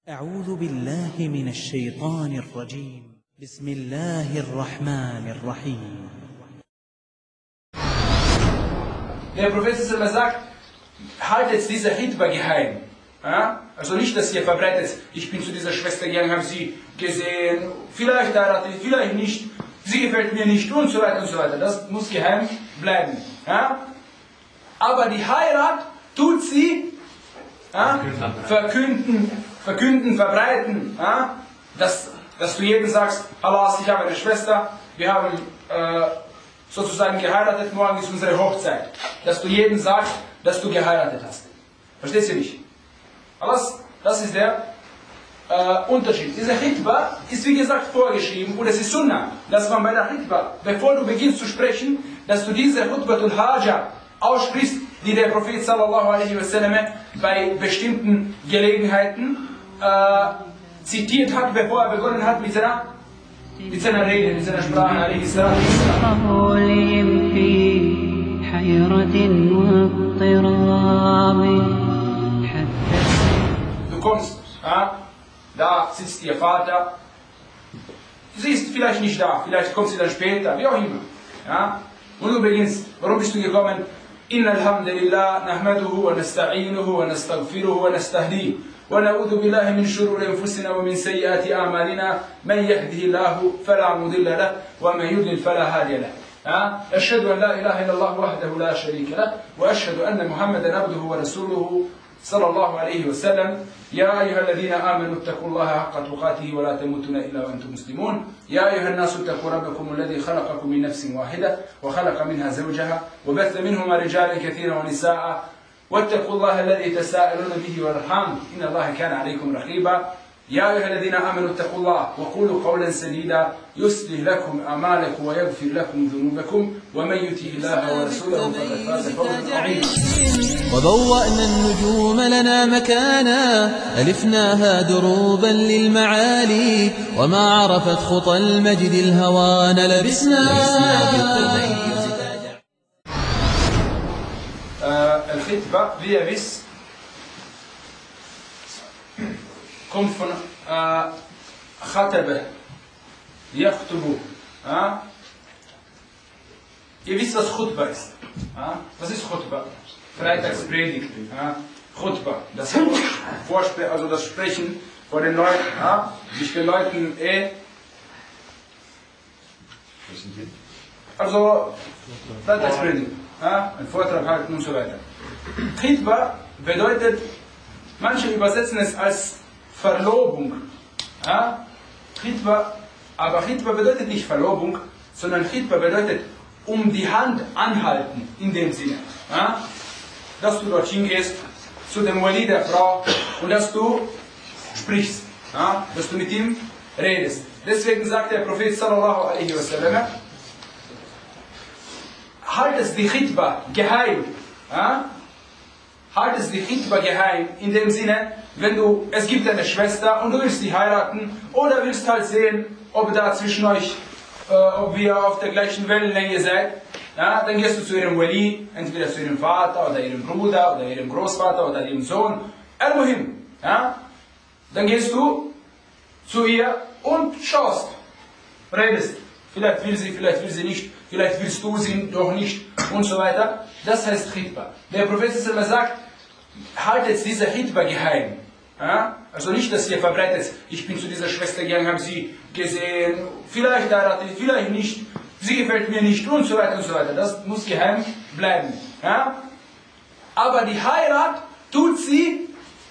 أعوذ بالله من الشيطان الرجيم. بسم الله الرحمن الرحيم. Der Prophet sagt, haltet diese Hitba geheim. Ja? Also nicht, dass ihr verbreitet, ich bin zu dieser Schwester gegangen, habe sie gesehen, vielleicht heiratet, vielleicht nicht, sie gefällt mir nicht und so weiter und so weiter. Das muss geheim bleiben. Ja? Aber die Heirat tut sie verkünden, verbreiten. Ja? Dass du jedem sagst, Allah, ich habe eine Schwester, wir haben sozusagen geheiratet, morgen ist unsere Hochzeit. Dass du jedem sagst, dass du geheiratet hast. Verstehst du nicht? Das ist der Unterschied. Diese Khitba ist wie gesagt vorgeschrieben und es ist Sunnah, dass man bei der Khitba, bevor du beginnst zu sprechen, dass du diese Khutbatul Haja aussprichst, die der Prophet sallallahu alaihi wasallam bei bestimmten Gelegenheiten zitiert hat, bevor er begonnen hat mit seiner Rede, mit seiner Sprache alaihi salatu Du kommst, da sitzt ihr Vater, sie ist vielleicht nicht da, vielleicht kommt sie dann später, wie auch immer. Ja? Und du beginnst, warum bist du gekommen? Inna alhamdulillah, nahmaduhu wa nasta'inuhu wa nastaghfiruhu wa nastahdihi wa na'udhu billahi min shururi anfusina wa min sayyiati a'malina man yahdihillahu fala mudilla lahu wa man yudlil fala hadiya lahu. أشهد أن لا إله إلا الله وحده لا شريك له وأشهد أن محمدا عبده ورسوله صلى الله عليه وسلم يا أيها الذين آمنوا اتقوا الله حق تقاته ولا تموتن إلا وأنتم مسلمون يا أيها الناس اتقوا ربكم الذي خلقكم من نفس واحدة وخلق منها زوجها وبث منهما رجالا كثيرا ونساء واتقوا الله الذي تساءلون به والأرحام إن الله كان عليكم رقيبا يا أيها الذين آمنوا اتقوا الله وقولوا قولا سديدا يصلح لكم أعمالكم ويغفر لكم ذنوبكم ومن يطع الله ورسوله فقد فاز فوزا عظيما. وبوأنا النجوم لنا مكانا ألفناها دروبا للمعالي وما عرفت خطى المجد الهوان لبسنا. الخطبة, wie ihr wisst, kommt von Khataba, Yakhtubu. Ihr wisst, was Khutba ist. Was ist Khutba? Freitagspredigt. Khutba, das Vorsprechen, also das Sprechen vor den Leuten, sich den Leuten also Freitagspredigt, ein Vortrag halten und so weiter. Khutba bedeutet, manche übersetzen es als Verlobung. Khitba, aber Khitba bedeutet nicht Verlobung, sondern Khitba bedeutet um die Hand anhalten, in dem Sinne. Dass du dorthin gehst, zu dem Wali der Frau und dass du sprichst, dass du mit ihm redest. Deswegen sagt der Prophet sallallahu alaihi wasallam, haltest die Khitba geheim. Haltest die Khitba geheim, in dem Sinne, es gibt eine Schwester und du willst sie heiraten oder willst halt sehen, ob da zwischen euch, ob ihr auf der gleichen Wellenlänge seid, dann gehst du zu ihrem Wali, entweder zu ihrem Vater oder ihrem Bruder oder ihrem Großvater oder ihrem Sohn, irgendwo hin. Dann gehst du zu ihr und schaust, redest. Vielleicht will sie nicht, vielleicht willst du sie doch nicht und so weiter. Das heißt Khitba. Der Prophet sagt, haltet diese Khitba geheim. Also nicht, dass ihr verbreitet, ich bin zu dieser Schwester gegangen, habe sie gesehen, vielleicht heiratet, vielleicht nicht, sie gefällt mir nicht und so weiter und so weiter. Das muss geheim bleiben. Aber die Heirat tut sie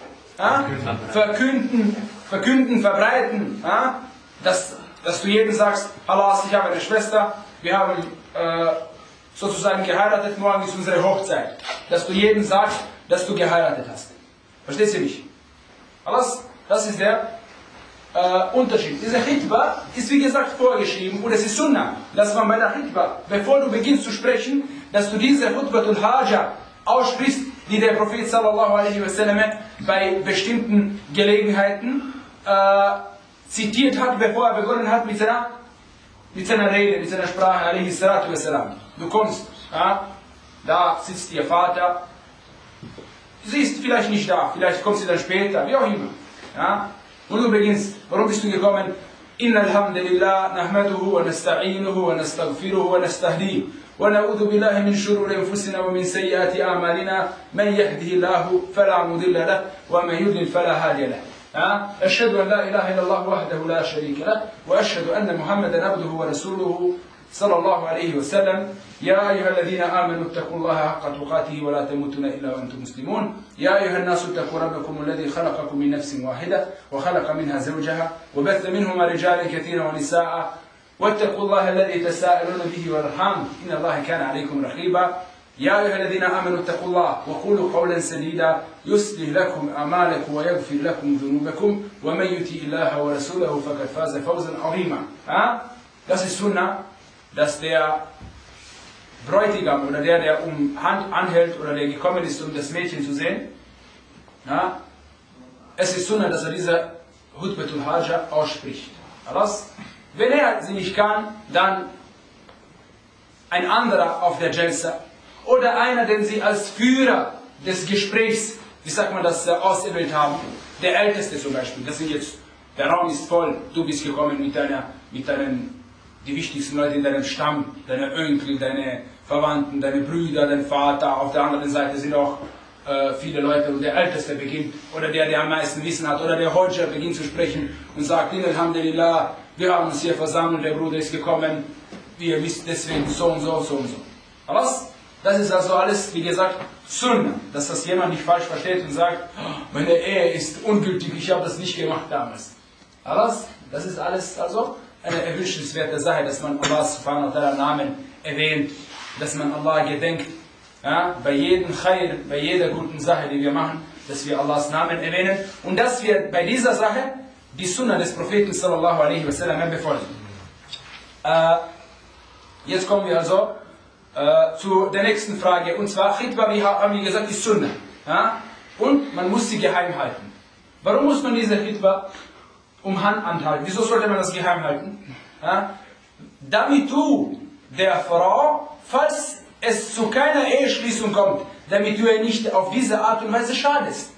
verkünden, verbreiten. Dass du jedem sagst, Allah, ich habe eine Schwester, wir haben sozusagen geheiratet, morgen ist unsere Hochzeit. Dass du jedem sagst, dass du geheiratet hast. Verstehst du nicht? Das ist der Unterschied. Diese Khitba ist wie gesagt vorgeschrieben und es ist Sunnah, dass man bei der Khitba, bevor du beginnst zu sprechen, dass du diese Khutbatul Haja aussprichst, die der Prophet sallallahu alaihi wasallam bei bestimmten Gelegenheiten zitiert hat, bevor er begonnen hat mit seiner Rede, mit seiner Sprache alaihi salatu wassalam. Du kommst, da sitzt ihr Vater, sie ist vielleicht nicht da, vielleicht kommt sie dann später, wie auch immer. Und du beginnst, warum bist du gekommen? Inna alhamdulillah, nahmaduhu wa nasta'inuhu wa nastaghfiruhu wa nastahdihi. ونعوذ بالله من شرور أنفسنا ومن سيئات أعمالنا من يهده الله فلا مضل له ومن يضلل فلا هادي له. أشهد أن لا إله إلا الله وحده لا شريك له وأشهد أن محمدا عبده ورسوله صلى الله عليه وسلم. يا أيها الذين آمنوا اتقوا الله حق تقاته ولا تموتن إلا وأنتم مسلمون. يا أيها الناس اتقوا ربكم الذي خلقكم من نفس واحدة وخلق منها زوجها وبث منهما رجالا كثيرا ونساء واتقوا الله الذي تساءلون به والأرحام إن الله كان عليكم رقيبا. يا أيها الذين آمنوا اتقوا الله وقولوا قولا سديدا يصلح لكم أعمالكم ويغفر لكم ذنوبكم ومن يطع الله ورسوله فقد فاز فوزا عظيما. Das ist Sunna, dass der Bräutigam oder der Hand anhält oder der gekommen ist, um das Mädchen zu sehen, es ist Sunna, dass diese Hutbatul Haja ausspricht. Alles? Wenn sie nicht kann, dann ein anderer auf der Jalsa oder einer, den sie als Führer des Gesprächs, wie sagt man das, auserwählt haben, der Älteste zum Beispiel. Das sind jetzt, der Raum ist voll, du bist gekommen mit deinen, die wichtigsten Leute in deinem Stamm, deine Onkel, deine Verwandten, deine Brüder, dein Vater. Auf der anderen Seite sind auch viele Leute und der Älteste beginnt, oder der am meisten Wissen hat, oder der Hodja beginnt zu sprechen und sagt, Alhamdulillah, wir haben uns hier versammelt, der Bruder ist gekommen, wie ihr wisst, deswegen so und so, so und so. Aber das ist also alles, wie gesagt, Sunna, dass das jemand nicht falsch versteht und sagt, meine Ehe ist ungültig, ich habe das nicht gemacht damals. Aber das ist alles also eine erwünschenswerte Sache, dass man Allah subhanahu wa ta'ala Namen erwähnt, dass man Allah gedenkt, bei jedem Khair, bei jeder guten Sache, die wir machen, dass wir Allahs Namen erwähnen und dass wir bei dieser Sache die Sunna des Propheten sallallahu alaihi wasallam befolgen. Jetzt kommen wir also zu der nächsten Frage, und zwar Khitbah, wie haben wir gesagt, ist Sunna. Und man muss sie geheim halten. Warum muss man diese Khitbah um Hand anhalten? Wieso sollte man das geheim halten? Damit du der Frau, falls es zu keiner Eheschließung kommt, damit du ihr nicht auf diese Art und Weise schadest.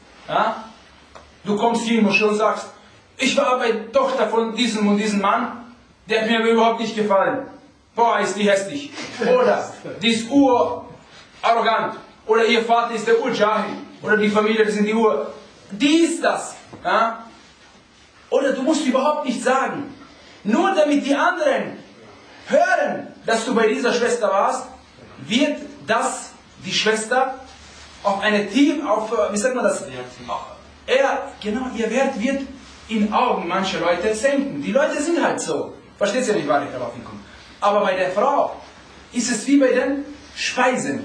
Du kommst hier in die Moschee und sagst, ich war bei Tochter von diesem und diesem Mann, der hat mir aber überhaupt nicht gefallen. Boah, ist die hässlich. Oder die ist arrogant. Oder ihr Vater ist der Jahil. Oder die Familie, das sind die dies, das. Oder du musst überhaupt nicht sagen. Nur damit die anderen hören, dass du bei dieser Schwester warst, wird das die Schwester auf eine wie sagt man das? Genau, ihr Wert wird in Augen mancher Leute senken. Die Leute sind halt so. Versteht ihr nicht, Barakallahu. Aber bei der Frau ist es wie bei den Speisen.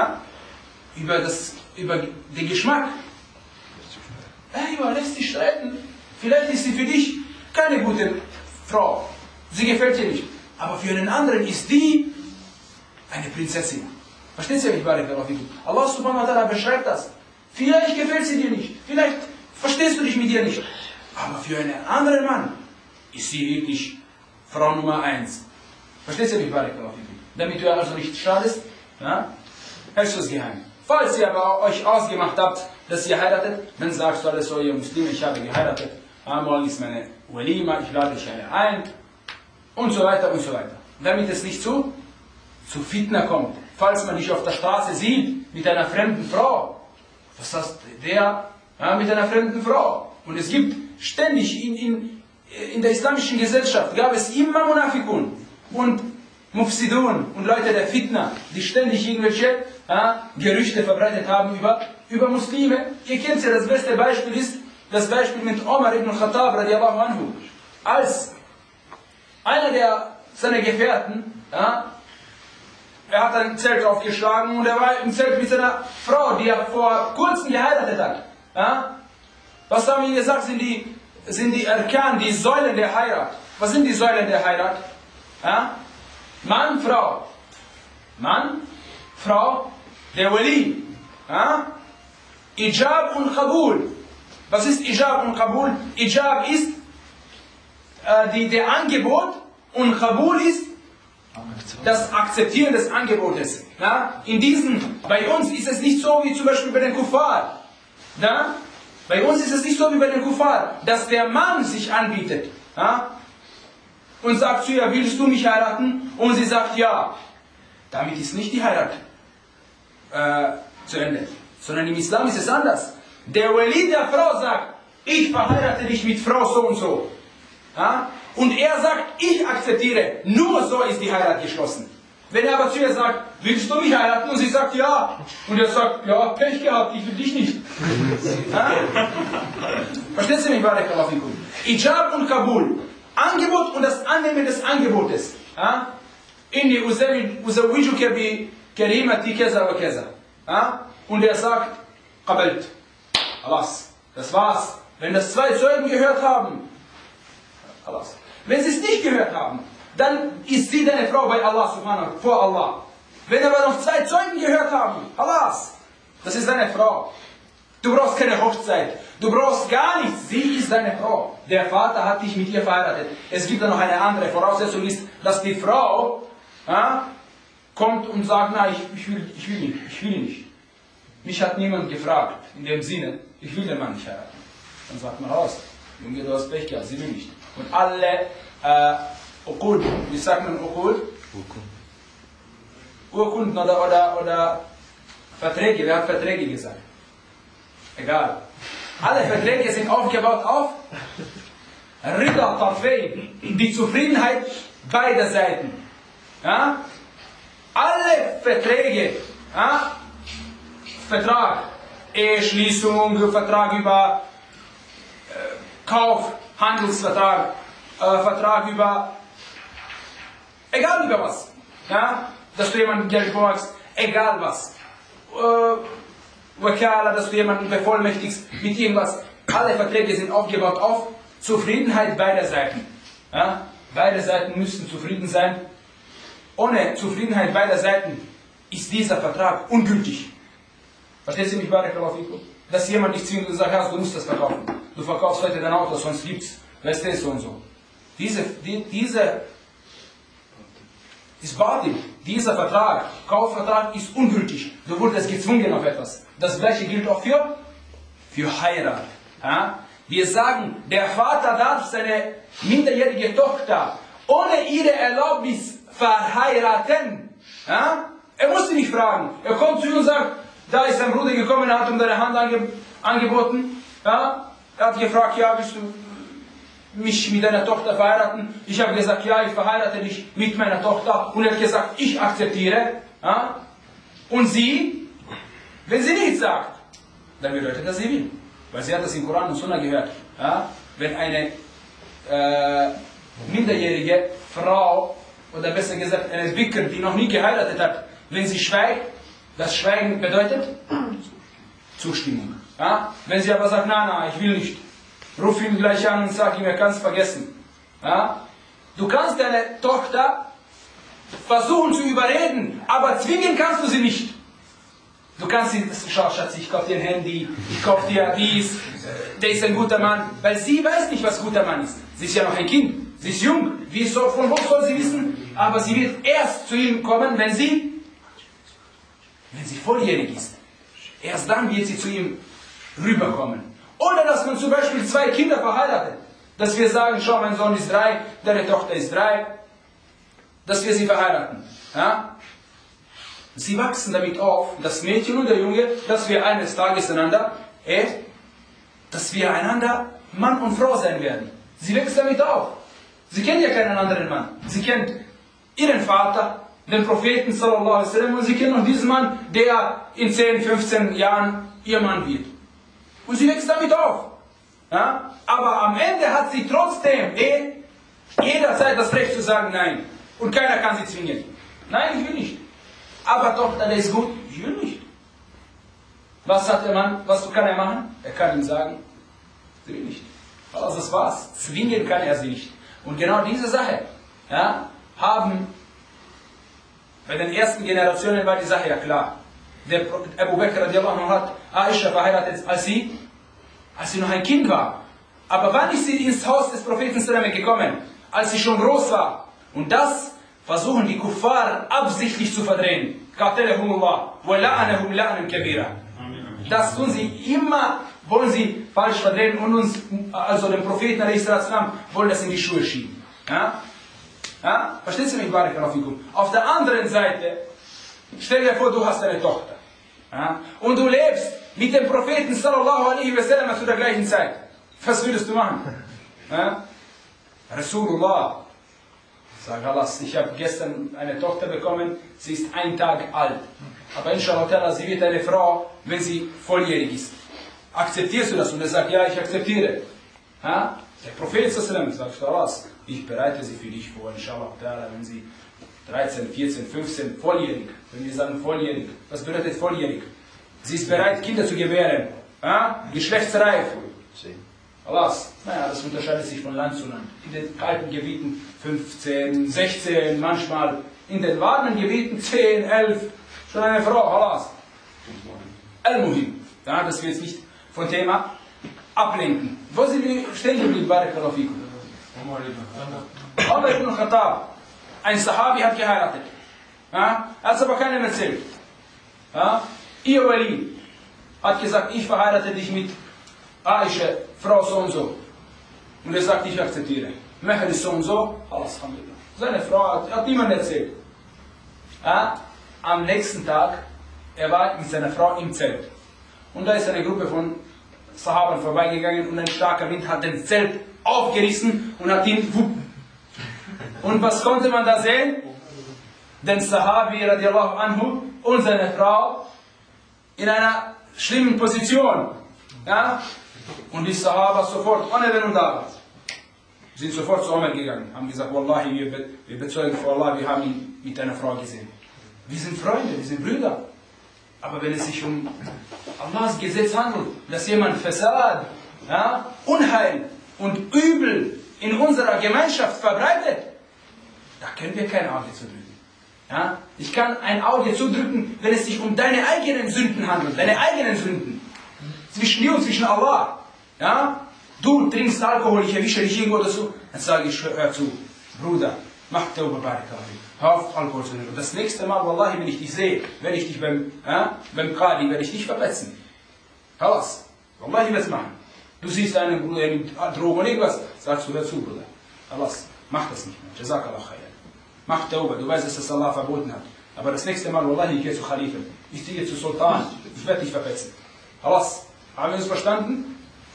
Über den Geschmack. Lässt sich streiten. Vielleicht ist sie für dich keine gute Frau. Sie gefällt dir nicht. Aber für einen anderen ist die eine Prinzessin. Versteht ihr nicht, Barakallahu? Allah subhanahu wa ta'ala beschreibt das. Vielleicht gefällt sie dir nicht. Vielleicht verstehst du dich mit ihr nicht. Aber für einen anderen Mann ist sie wirklich Frau Nummer 1. Verstehst du mich, Barakallahu? Damit du also nicht schadest, hältst du es geheim. Falls ihr aber euch ausgemacht habt, dass ihr heiratet, dann sagst du alles so, ihr Muslime, ich habe geheiratet, morgen ist meine Walima, ich lade dich ein, und so weiter und so weiter. Damit es nicht zu Fitna kommt. Falls man dich auf der Straße sieht mit einer fremden Frau, was heißt der mit einer fremden Frau? Und es gibt ständig in der islamischen Gesellschaft gab es immer Munafikun und Mufsidun und Leute der Fitna, die ständig irgendwelche Gerüchte verbreitet haben über Muslime. Ihr kennt ja, das beste Beispiel ist das Beispiel mit Omar ibn Khattab radiallahu anhu. Als einer seiner Gefährten, er hat ein Zelt aufgeschlagen und er war im Zelt mit seiner Frau, die er vor kurzem geheiratet hat. Was haben wir gesagt, sind die Arkan, die Säulen der Heirat. Was sind die Säulen der Heirat? Mann, Frau. Mann, Frau, der Wali. Ijab und Qabul. Was ist Ijab und Qabul? Ijab ist der Angebot und Qabul ist das Akzeptieren des Angebotes. Bei uns ist es nicht so wie zum Beispiel bei den Kuffar. Bei uns ist es nicht so wie bei den Kuffar, dass der Mann sich anbietet, ja, und sagt zu ihr, willst du mich heiraten? Und sie sagt ja. Damit ist nicht die Heirat zu Ende. Sondern im Islam ist es anders. Der Wali der Frau sagt, ich verheirate dich mit Frau so und so. Ja? Und er sagt, ich akzeptiere. Nur so ist die Heirat geschlossen. Wenn er aber zu ihr sagt, willst du mich heiraten? Und sie sagt ja. Und er sagt, ja, Pech gehabt, ich will dich nicht. Ja? Verstehst du mich, Barakallahu fikum? Ijab und Kabul. Angebot und das Annehmen des Angebotes. Ja? Inni uzawijuka bi karimati kaza wa kaza. Und er sagt, qabalt. Alas, das war's. Wenn das zwei Zeugen gehört haben, alas. Wenn sie es nicht gehört haben, dann ist sie deine Frau bei Allah subhanahu vor Allah. Wenn aber noch zwei Zeugen gehört haben, alas, das ist deine Frau. Du brauchst keine Hochzeit. Du brauchst gar nichts. Sie ist deine Frau. Der Vater hat dich mit ihr verheiratet. Es gibt dann noch eine andere Voraussetzung, ist, dass die Frau kommt und sagt, na, ich will nicht. Mich hat niemand gefragt, in dem Sinne, ich will den Mann nicht heiraten. Dann sagt man raus, Junge, du hast Pech gehabt, sie will nicht. Und alle Uqud, wie sagt man Uqud? Urkunden oder Verträge, wer hat Verträge gesagt? Egal. Alle Verträge sind aufgebaut auf Rida Tarfain, die Zufriedenheit beider Seiten. Ja? Alle Verträge, ja? Vertrag, Eheschließung, Vertrag über Kauf, Handelsvertrag, Vertrag über, egal über was, ja? Dass du jemanden Geld borgst, egal was. Wakala, dass du jemanden bevollmächtigst mit irgendwas. Alle Verträge sind aufgebaut auf Zufriedenheit beider Seiten. Ja? Beide Seiten müssen zufrieden sein. Ohne Zufriedenheit beider Seiten ist dieser Vertrag ungültig. Verstehst du mich, Barakallahu fikum? Dass jemand dich zwingt und sagt, du musst das verkaufen. Du verkaufst heute dein Auto, sonst gibt's. Weißt du, so und so. Diese ist Batil. Dieser Vertrag, Kaufvertrag, ist ungültig. Du wurdest gezwungen auf etwas. Das gleiche gilt auch für Heirat. Ja? Wir sagen, der Vater darf seine minderjährige Tochter ohne ihre Erlaubnis verheiraten. Ja? Er muss sie nicht fragen. Er kommt zu ihr und sagt, da ist ein Bruder gekommen, er hat ihm deine Hand angeboten. Ja? Er hat gefragt, ja, willst du mich mit deiner Tochter verheiraten? Ich habe gesagt, ja, ich verheirate dich mit meiner Tochter. Und er hat gesagt, ich akzeptiere. Ja? Und sie, wenn sie nichts sagt, dann bedeutet das, sie will. Weil sie hat das im Koran und Sunna gehört. Ja? Wenn eine minderjährige Frau, oder besser gesagt eine Bikr, die noch nie geheiratet hat, wenn sie schweigt, das Schweigen bedeutet Zustimmung. Ja? Wenn sie aber sagt, na, ich will nicht, ruf ihn gleich an und sag ihm, er kann es vergessen. Ja? Du kannst deine Tochter versuchen zu überreden, aber zwingen kannst du sie nicht. Du kannst sie, schau Schatz, ich kaufe dir ein Handy, ich kaufe dir dies, der ist ein guter Mann, weil sie weiß nicht, was guter Mann ist. Sie ist ja noch ein Kind, sie ist jung, von wo soll sie wissen? Aber sie wird erst zu ihm kommen, wenn sie volljährig ist. Erst dann wird sie zu ihm rüberkommen. Oder dass man zum Beispiel zwei Kinder verheiratet. Dass wir sagen, schau, mein Sohn ist 3, deine Tochter ist 3. Dass wir sie verheiraten. Ja? Sie wachsen damit auf, das Mädchen und der Junge, dass wir eines Tages einander Mann und Frau sein werden. Sie wächst damit auf. Sie kennt ja keinen anderen Mann. Sie kennt ihren Vater, den Propheten sallallahu alaihi wasallam, und sie kennt noch diesen Mann, der in 10, 15 Jahren ihr Mann wird. Und sie wächst damit auf. Ja? Aber am Ende hat sie trotzdem jederzeit das Recht zu sagen, nein. Und keiner kann sie zwingen. Nein, ich will nicht. Aber Tochter, der ist gut, ich will nicht. Was hat der Mann, was kann er machen? Er kann ihm sagen, sie will nicht. Also das war's. Zwingen kann er sie nicht. Und genau diese Sache haben, bei den ersten Generationen war die Sache ja klar. Der Abu Bakr radiallahu anhu hat Aisha verheiratet, als sie noch ein Kind war. Aber wann ist sie ins Haus des Propheten gekommen? Als sie schon groß war. Und das versuchen die Kuffar absichtlich zu verdrehen. Das tun sie immer, wollen sie falsch verdrehen und uns, also den Propheten wollen das in die Schuhe schieben. Ja? Ja? Verstehst du mich, Barakallahu? Auf der anderen Seite, stell dir vor, du hast eine Tochter. Ja? Und du lebst mit dem Propheten sallallahu alaihi wasallam zu der gleichen Zeit. Was würdest du machen? Ja? Rasulullah, sag Allah, ich habe gestern eine Tochter bekommen, sie ist 1 Tag alt. Aber inshallah, sie wird eine Frau, wenn sie volljährig ist. Akzeptierst du das? Und er sagt, ja, ich akzeptiere. Ja? Der Prophet sallallahu sagt, Allah, ich bereite sie für dich vor, inshallah, wenn sie 13, 14, 15, volljährig. Wenn wir sagen volljährig, was bedeutet volljährig? Sie ist bereit, Kinder zu gebären. Ja? Geschlechtsreif. Allah, naja, das unterscheidet sich von Land zu Land. In den kalten Gebieten 15, 16, manchmal in den warmen Gebieten 10, 11. Schon eine Frau, Allah. Al-Muhim. Ja, dass wir jetzt nicht vom Thema ablenken. Wo sind wir stehen geblieben, Barakallahu fikum? Umar ibn Khattab, ein Sahabi, hat geheiratet. Ja? Er hat es aber keinem erzählt. Ja? Ihr Wali hat gesagt, ich verheirate dich mit Aisha, Frau so und so. Und er sagt, ich akzeptiere. Meher ist so und so, alles Alhamdulillah. Seine Frau hat niemand erzählt. Ja? Am nächsten Tag, er war mit seiner Frau im Zelt. Und da ist eine Gruppe von Sahabern vorbeigegangen und ein starker Wind hat den Zelt aufgerissen und hat ihn wupp. Und was konnte man da sehen? Den Sahabi radiallahu anhu und seine Frau in einer schlimmen Position. Ja? Und die Sahaba sofort, ohne Wenn und Aber, sind sofort zu Umar gegangen, haben gesagt, Wallahi, wir bezeugen vor Allah, wir haben ihn mit einer Frau gesehen. Wir sind Freunde, wir sind Brüder. Aber wenn es sich um Allahs Gesetz handelt, dass jemand Fasad, ja, Unheil und Übel in unserer Gemeinschaft verbreitet, da können wir kein Auge zudrücken. Ja? Ich kann ein Auge zudrücken, wenn es sich um deine eigenen Sünden handelt, deine eigenen Sünden. Zwischen dir und zwischen Allah. Ja? Du trinkst Alkohol, ich erwische dich irgendwo dazu, dann sage ich, hör zu, Bruder, mach Tauba Barakallahu. Hör auf Alkohol zu trinken. Und das nächste Mal, Wallahi, wenn ich dich sehe, werde ich dich beim Qadi, werde ich dich verletzen. Halas, Wallahi, was machen? Du siehst einen Bruder, der nimmt Drogen und irgendwas, sagst du, hör zu, Bruder. Halas, mach das nicht mehr. Jazakallah khair. Mach Tauba, du weißt, dass das Allah verboten hat. Aber das nächste Mal, Wallahi, ich gehe zu Khalifen. Ich gehe zu Sultan. Ich werde dich verletzen. Halas, haben wir uns verstanden?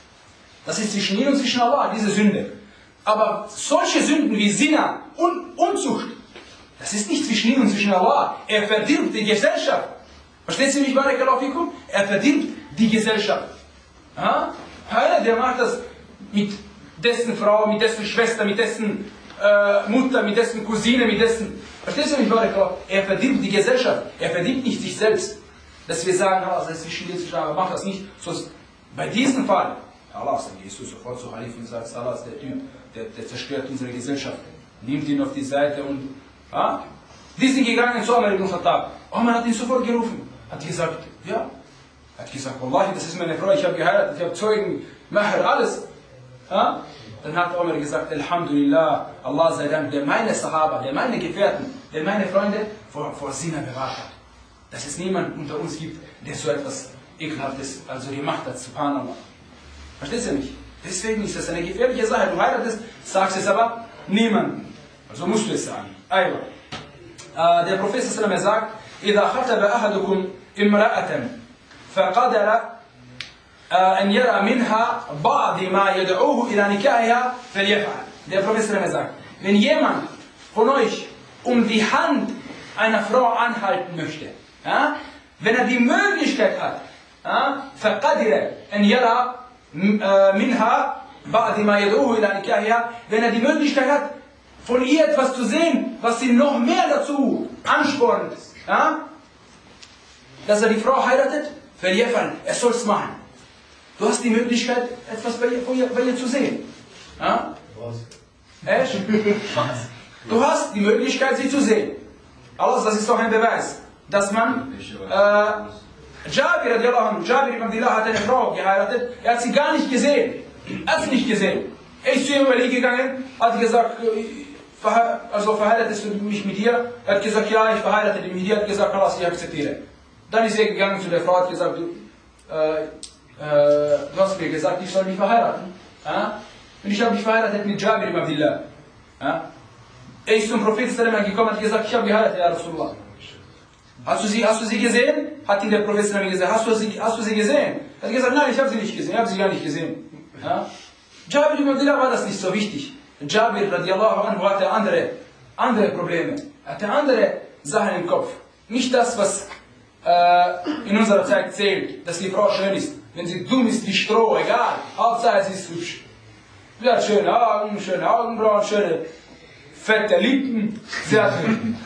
Das ist zwischen dir und zwischen Allah, diese Sünde. Aber solche Sünden wie Zina und Unzucht, das ist nicht zwischen ihm und zwischen Allah. Er verdirbt die Gesellschaft. Versteht ihr mich, Barakallahu fikum? Er verdirbt die Gesellschaft. Ja? Einer, der macht das mit dessen Frau, mit dessen Schwester, mit dessen Mutter, mit dessen Cousine, mit dessen... Versteht ihr mich, Barakallahu? Er verdirbt die Gesellschaft. Er verdirbt nicht sich selbst. Dass wir sagen, das ist zwischen dir und zwischen Allah, mach das nicht. Sonst, bei diesem Fall, Allah, dann gehst du sofort zu Khalif und sagst, Allah, der Typ, der zerstört unsere Gesellschaft. Nimmt ihn auf die Seite und... Ja? Die sind gegangen zu Umar ibn Khattab. Umar hat ihn sofort gerufen. Hat gesagt, ja. Hat gesagt, Wallahi, das ist meine Frau, ich habe geheiratet, ich habe Zeugen, Maher, alles. Ja? Dann hat Umar gesagt, Alhamdulillah, Allah sei Dank, der meine Sahaba, der meine Gefährten, der meine Freunde vor Zina bewahrt hat. Dass es niemand unter uns gibt, der so etwas Ekelhaftes also gemacht hat, subhanallah. Verstehst du mich? Deswegen ist das eine gefährliche Sache. Du heiratest, sagst es aber niemandem. Also musst du es sagen. Also, der Prophet sallallahu sagt, إذا خطب أحدكم امرأة فقدر أن يرى منها بعض ما يدعوه إلى نكاحها فليفعل. Der Prophet sallallahu sagt, wenn jemand von euch die Hand einer Frau anhalten möchte, ja, wenn er die Möglichkeit hat, فقدر أن يرى منها بعض ما يدعوه إلى نكاحها, wenn er die Möglichkeit hat, von ihr etwas zu sehen, was sie noch mehr dazu anspornt, ja? Dass er die Frau heiratet, er soll es machen. Du hast die Möglichkeit, etwas bei ihr zu sehen. Ja? Echt? Du hast die Möglichkeit, sie zu sehen. Alles, das ist doch ein Beweis, dass man... Jabir ibn Abdullah hat eine Frau geheiratet, er hat sie gar nicht gesehen. Er hat sie nicht gesehen. Er ist zu ihm gegangen, hat gesagt, also verheiratest du mich mit ihr? Er hat gesagt, ja, ich verheirate dich mit ihr. Er hat gesagt, ich akzeptiere. Dann ist er gegangen zu der Frau, hat gesagt, du hast mir gesagt, ich soll mich verheiraten. Ja? Und ich habe mich verheiratet mit Jabir ibn Abdillah. Ja? Er ist zum Propheten gekommen und hat gesagt, ich habe geheiratet, ja Rasulullah. Hast du sie gesehen? Hat ihn der Prophet gesagt, hast du sie gesehen? Er hat gesagt, nein, ich habe sie nicht gesehen, ich habe sie gar nicht gesehen. Ja? Jabir ibn Abdillah war das nicht so wichtig. Jabir radiallahu anhu hatte andere Probleme. Er hatte andere Sachen im Kopf. Nicht das, was in unserer Zeit zählt, dass die Frau schön ist. Wenn sie dumm ist wie Stroh, egal. Hauptsache sie ist hübsch. Sie hat schöne Augen, schöne Augenbrauen, schöne fette Lippen. Sie hat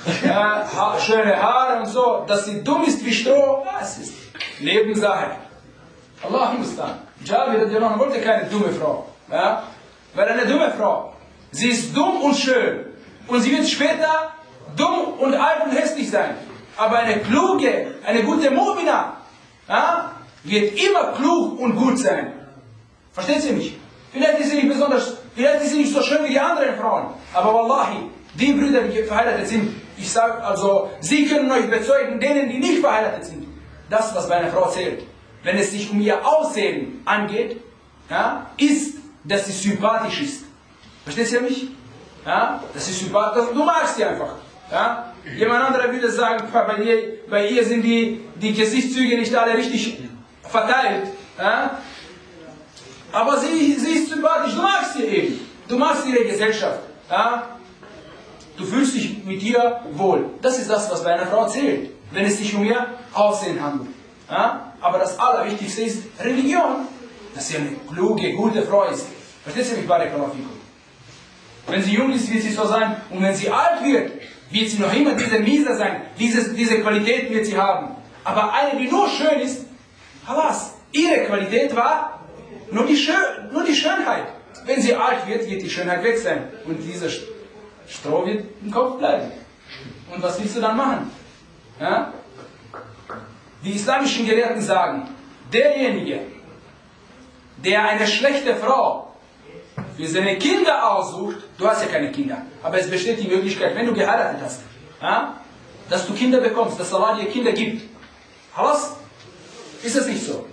schöne Haare und so. Dass sie dumm ist wie Stroh, das ist Nebensache. Allah mustan. Jabir radiallahu wollte keine dumme Frau. Ja? Weil eine dumme Frau, sie ist dumm und schön. Und sie wird später dumm und alt und hässlich sein. Aber eine kluge, eine gute Mu'mina, ja, wird immer klug und gut sein. Versteht ihr mich? Vielleicht ist sie nicht so schön wie die anderen Frauen. Aber wallahi, die Brüder, die verheiratet sind, ich sage also, sie können euch bezeugen, denen, die nicht verheiratet sind, das, was bei einer Frau zählt, wenn es sich um ihr Aussehen angeht, ja, ist, dass sie sympathisch ist. Versteht ihr mich? Ja, das ist sympathisch. Du magst sie einfach. Ja? Jemand anderer würde sagen, bei ihr sind die Gesichtszüge nicht alle richtig verteilt. Ja? Aber sie ist sympathisch, du magst sie eben. Du magst ihre Gesellschaft. Ja? Du fühlst dich mit ihr wohl. Das ist das, was bei einer Frau zählt, wenn es sich um ihr Aussehen handelt. Ja? Aber das Allerwichtigste ist Religion, dass sie eine kluge, gute Frau ist. Verstehst du mich, Barakallahu fikum? Wenn sie jung ist, wird sie so sein. Und wenn sie alt wird sie noch immer diese Miese sein. Diese Qualität wird sie haben. Aber eine, die nur schön ist, halas, ihre Qualität war nur die Schönheit. Wenn sie alt wird die Schönheit weg sein. Und dieser Stroh wird im Kopf bleiben. Und was willst du dann machen? Ja? Die islamischen Gelehrten sagen, derjenige, der eine schlechte Frau für seine Kinder aussucht, du hast ja keine Kinder, aber es besteht die Möglichkeit, wenn du geheiratet hast, ja, dass du Kinder bekommst, dass Allah dir Kinder gibt. Halas? Ist es nicht so?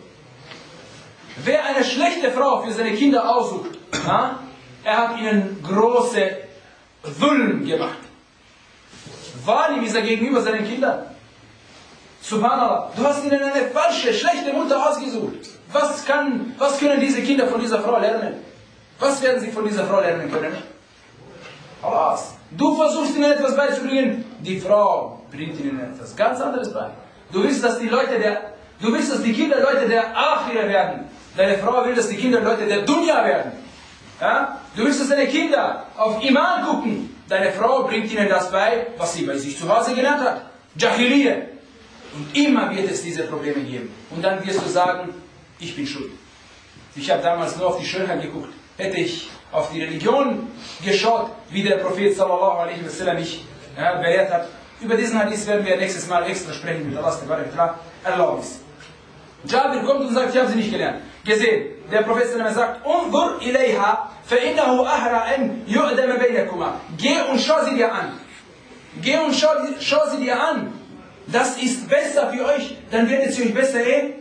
Wer eine schlechte Frau für seine Kinder aussucht, ja, er hat ihnen große Dhulm gemacht. Walim ist er gegenüber seinen Kindern. Subhanallah, du hast ihnen eine falsche, schlechte Mutter ausgesucht. Was können diese Kinder von dieser Frau lernen? Was werden sie von dieser Frau lernen können? Halas. Du versuchst ihnen etwas beizubringen, die Frau bringt ihnen etwas ganz anderes bei. Du willst, dass die Kinder Leute der Akhira werden. Deine Frau will, dass die Kinder Leute der Dunya werden. Ja? Du willst, dass deine Kinder auf Iman gucken. Deine Frau bringt ihnen das bei, was sie bei sich zu Hause gelernt hat. Jahiliyyah. Und immer wird es diese Probleme geben. Und dann wirst du sagen, ich bin schuld. Ich habe damals nur auf die Schönheit geguckt. Hätte ich auf die Religion geschaut, wie der Prophet sallallahu alaihi wasallam mich belehrt hat. Über diesen Hadith werden wir nächstes Mal extra sprechen mit Allah Erlaubnis. Jabir kommt und sagt, ich habe sie nicht gelernt. Gesehen, der Prophet sagt, Unzur ilayha, fa'innahu ahra an yu'dama baynakuma. Geh und schau sie dir an. Geh und schau sie dir an. Das ist besser für euch, dann werdet ihr euch besser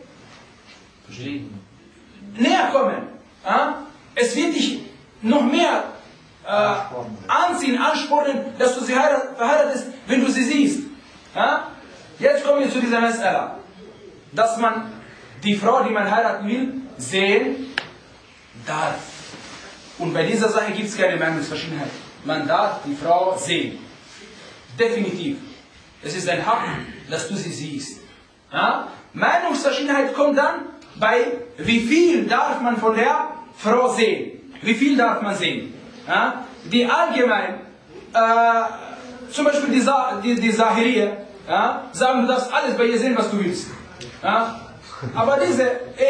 näher kommen. Ja? Es wird dich noch mehr anziehen, anspornen, dass du sie verheiratest, wenn du sie siehst. Ja? Jetzt kommen wir zu dieser Mas'ala, dass man die Frau, die man heiraten will, sehen darf. Und bei dieser Sache gibt es keine Meinungsverschiedenheit. Man darf die Frau sehen. Definitiv. Es ist ein Hakt, dass du sie siehst. Ja? Meinungsverschiedenheit kommt dann bei, wie viel darf man von der Frau sehen. Wie viel darf man sehen? Ja? Die allgemein, zum Beispiel die Zahiriyya, ja? Sagen, du darfst alles bei ihr sehen, was du willst. Ja? Aber diese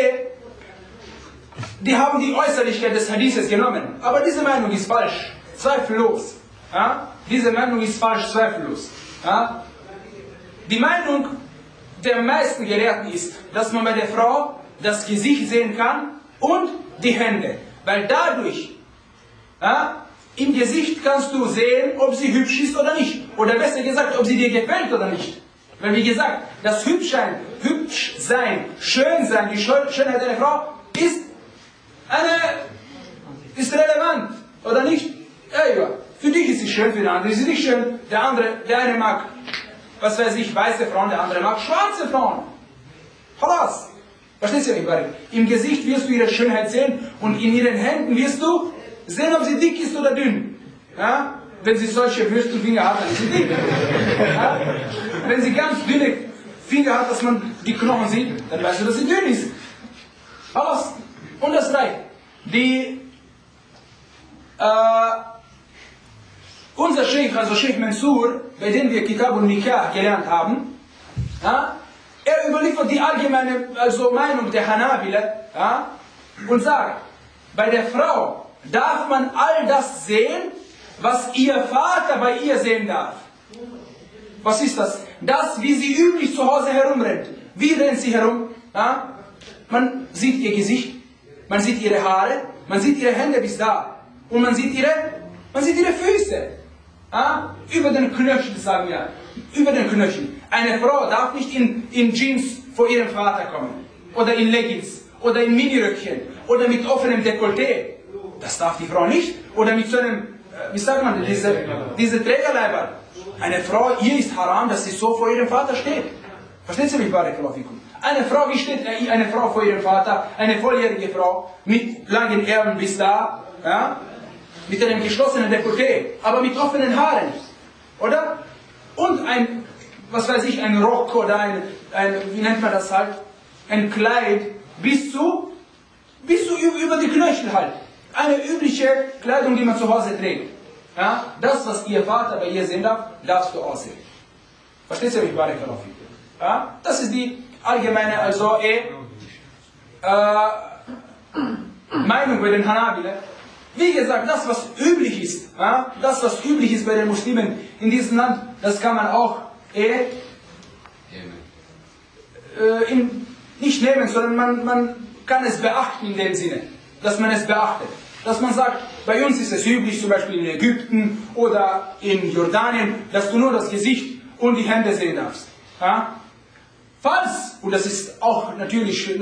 die haben die Äußerlichkeit des Hadithes genommen. Aber diese Meinung ist falsch, zweifellos. Ja? Diese Meinung ist falsch, zweifellos. Ja? Die Meinung der meisten Gelehrten ist, dass man bei der Frau das Gesicht sehen kann und die Hände. Weil dadurch, ja, im Gesicht kannst du sehen, ob sie hübsch ist oder nicht. Oder besser gesagt, ob sie dir gefällt oder nicht. Weil wie gesagt, das Hübschsein hübsch sein, schön sein, die Schönheit einer Frau ist relevant, oder nicht? Ja, für dich ist sie schön, für den anderen ist sie nicht schön. Der eine mag, was weiß ich, weiße Frauen, der andere mag schwarze Frauen. Halas. Verstehst du nicht, Barry? Im Gesicht wirst du ihre Schönheit sehen und in ihren Händen wirst du sehen, ob sie dick ist oder dünn. Ja? Wenn sie solche Würstelfinger hat, dann ist sie dick. Ja? Wenn sie ganz dünne Finger hat, dass man die Knochen sieht, dann weißt du, dass sie dünn ist. Halas. Und das reicht. Unser Sheikh, also Sheikh Mansur, bei dem wir Kitab und Nikah gelernt haben, ja, er überliefert die allgemeine Meinung der Hanabila, ja, und sagt, bei der Frau darf man all das sehen, was ihr Vater bei ihr sehen darf. Was ist das? Das, wie sie üblich zu Hause herumrennt. Wie rennt sie herum? Ja? Man sieht ihr Gesicht, man sieht ihre Haare, man sieht ihre Hände bis da. Und man sieht ihre Füße. Ja? Über den Knöchel, sagen wir. Über den Knöchel. Eine Frau darf nicht in Jeans vor ihrem Vater kommen. Oder in Leggings. Oder in Miniröckchen. Oder mit offenem Dekolleté. Das darf die Frau nicht. Oder mit so einem, wie sagt man, diese Trägerleiber. Eine Frau, ihr ist haram, dass sie so vor ihrem Vater steht. Versteht ihr mich, Barakallahu fikum? Eine Frau, wie steht eine Frau vor ihrem Vater? Eine volljährige Frau mit langen Ärmeln bis da. Ja? Mit einem geschlossenen Dekolleté, aber mit offenen Haaren, oder? Und ein, was weiß ich, ein Rock oder wie nennt man das halt? Ein Kleid bis zu über die Knöchel halt. Eine übliche Kleidung, die man zu Hause trägt. Ja? Das, was ihr Vater bei ihr sehen darf, darfst du aussehen. Verstehst du mich, Barakallahu fikum? Ja? Das ist die allgemeine, Meinung bei den Hanabila. Wie gesagt, das was üblich ist, ja, das was üblich ist bei den Muslimen in diesem Land, das kann man auch nicht nehmen, sondern man kann es beachten in dem Sinne, dass man es beachtet. Dass man sagt, bei uns ist es üblich, zum Beispiel in Ägypten oder in Jordanien, dass du nur das Gesicht und die Hände sehen darfst. Ja? Falls, und das ist auch natürlich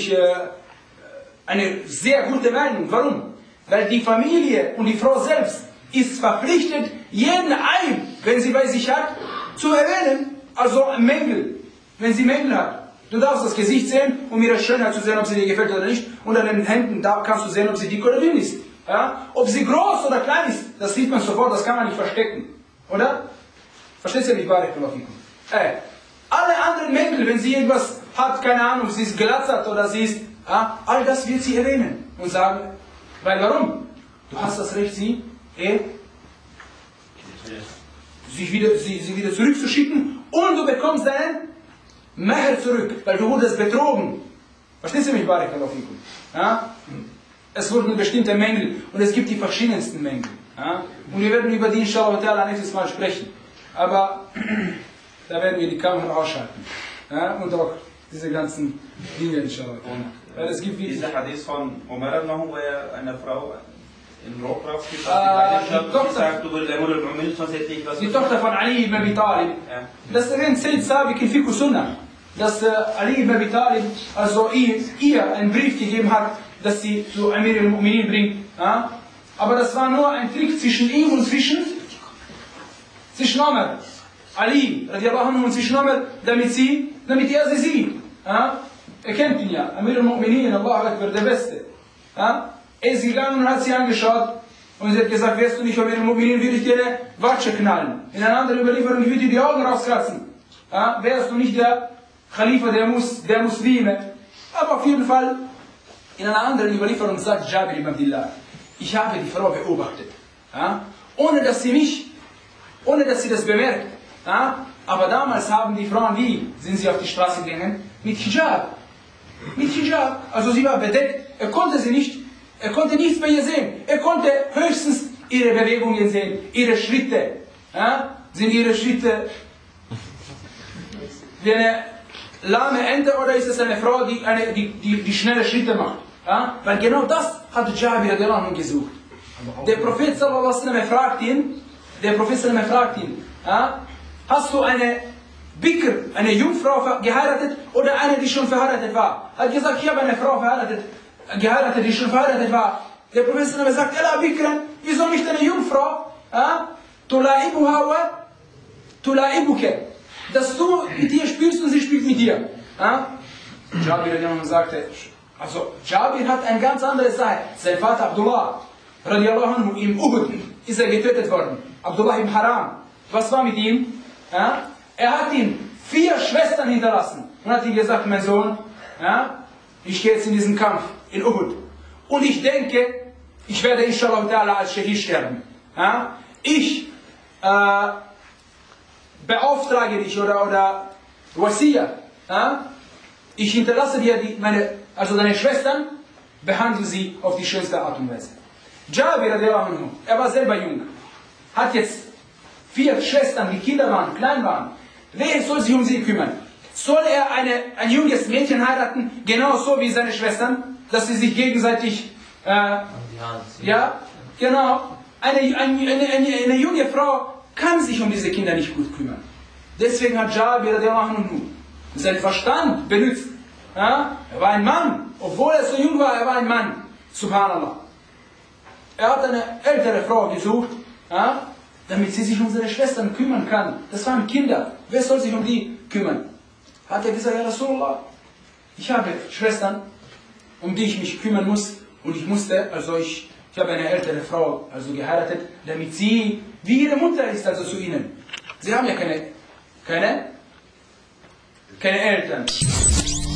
eine sehr gute Meinung, warum? Weil die Familie und die Frau selbst ist verpflichtet, jeden Eib, wenn sie bei sich hat, zu erwähnen. Also Mängel, wenn sie Mängel hat. Du darfst das Gesicht sehen, um ihre Schönheit zu sehen, ob sie dir gefällt oder nicht. Und an den Händen da kannst du sehen, ob sie dick oder dünn ist. Ja? Ob sie groß oder klein ist, das sieht man sofort, das kann man nicht verstecken. Oder? Verstehst du nicht, Barakallahu fikum? Alle anderen Mängel, wenn sie irgendwas hat, keine Ahnung, sie ist glatzert oder sie ist, ja, all das wird sie erwähnen und sagen, weil warum? Du hast das Recht, sie wieder zurückzuschicken und du bekommst deinen Meher zurück, weil du wurdest betrogen. Verstehst du mich, Barakallahu fikum? Ja? Es wurden bestimmte Mängel und es gibt die verschiedensten Mängel. Ja? Und wir werden über die inshallah nächstes Mal sprechen. Aber da werden wir die Kamera ausschalten. Ja? Und auch diese ganzen Dinge inshallah. Weil es gibt dieser Hadith von Umar ibn wo er eine Frau in Rock rausgebracht hat, die sagt, du willst Amr al-Mu'min, sonst hätte ich was. Die Tochter von Ali ibn Abi Talib. Ja. Das erwähnt Sayyid Sabiq in Fiqh Sunnah, dass Ali ibn Abi Talib also ihr einen Brief gegeben hat, dass sie zu Amir al-Mu'minin bringt. Ja? Aber das war nur ein Trick zwischen ihm und zwischen Umar. Ali, radiallahu anhu, und zwischen Umar, damit er sie sieht. Ja? Er kennt ihn ja, Amir al-Mu'minin, Allahu Akbar, der Beste. Ja? Er ist gegangen und hat sie angeschaut und sie hat gesagt, wärst du nicht Amir al-Mu'minin, würde ich dir eine Watsche knallen. In einer anderen Überlieferung, ich würde dir die Augen rauskratzen. Ja? Wärst du nicht der Khalifa der Muslime. Aber auf jeden Fall, in einer anderen Überlieferung sagt Jabir ibn Abdillah, ich habe die Frau beobachtet, ja? ohne dass sie das bemerkt. Ja? Aber damals haben die Frauen, wie sind sie auf die Straße gegangen? Mit Hijab. Mit Hijab. Also sie war bedeckt. Er konnte nichts bei ihr sehen. Er konnte höchstens ihre Bewegungen sehen, ihre Schritte. Ja? Sind ihre Schritte wie eine lahme Ente oder ist es eine Frau, die schnelle Schritte macht? Ja? Weil genau das hat Jabir gesucht. Der Prophet sallallahu alaihi wasallam fragt ihn, ja? Hast du eine Bikr, eine Jungfrau geheiratet oder eine, die schon verheiratet war. Hat gesagt, ich habe eine Frau geheiratet, die schon verheiratet war. Der Prophet sagt, Ela Bikren, wieso nicht eine Jungfrau? Tulaibuha wa tulaibuke. Dass du mit ihr spielst und sie spielt mit dir. Jabir sagte, also Jabir hat eine ganz andere Sache. Sein Vater Abdullah, radiallahu anhu, im Uhud ist er getötet worden. Abdullah im Haram. Was war mit ihm? Er hat ihm 4 Schwestern hinterlassen und hat ihm gesagt, mein Sohn, ich gehe jetzt in diesen Kampf in Uhud. Und ich denke, ich werde inshallah ta'ala als Shahid sterben. Ich beauftrage dich oder Wasiya. Ich hinterlasse dir deine Schwestern, behandle sie auf die schönste Art und Weise. Jabir, er war selber jung, hat jetzt 4 Schwestern, die Kinder waren, klein waren. Wer soll sich um sie kümmern? Soll er ein junges Mädchen heiraten, genauso wie seine Schwestern, dass sie sich gegenseitig, ja, genau, eine junge Frau kann sich um diese Kinder nicht gut kümmern. Deswegen hat Jabir seinen Verstand benutzt. Er war ein Mann, obwohl er so jung war, er war ein Mann. Subhanallah. Er hat eine ältere Frau gesucht, damit sie sich um seine Schwestern kümmern kann. Das waren Kinder. Wer soll sich um die kümmern? Hat er gesagt, ja Rasulullah, ich habe Schwestern, um die ich mich kümmern muss. Und ich habe eine ältere Frau geheiratet, damit sie wie ihre Mutter ist, also zu ihnen. Sie haben ja keine Eltern.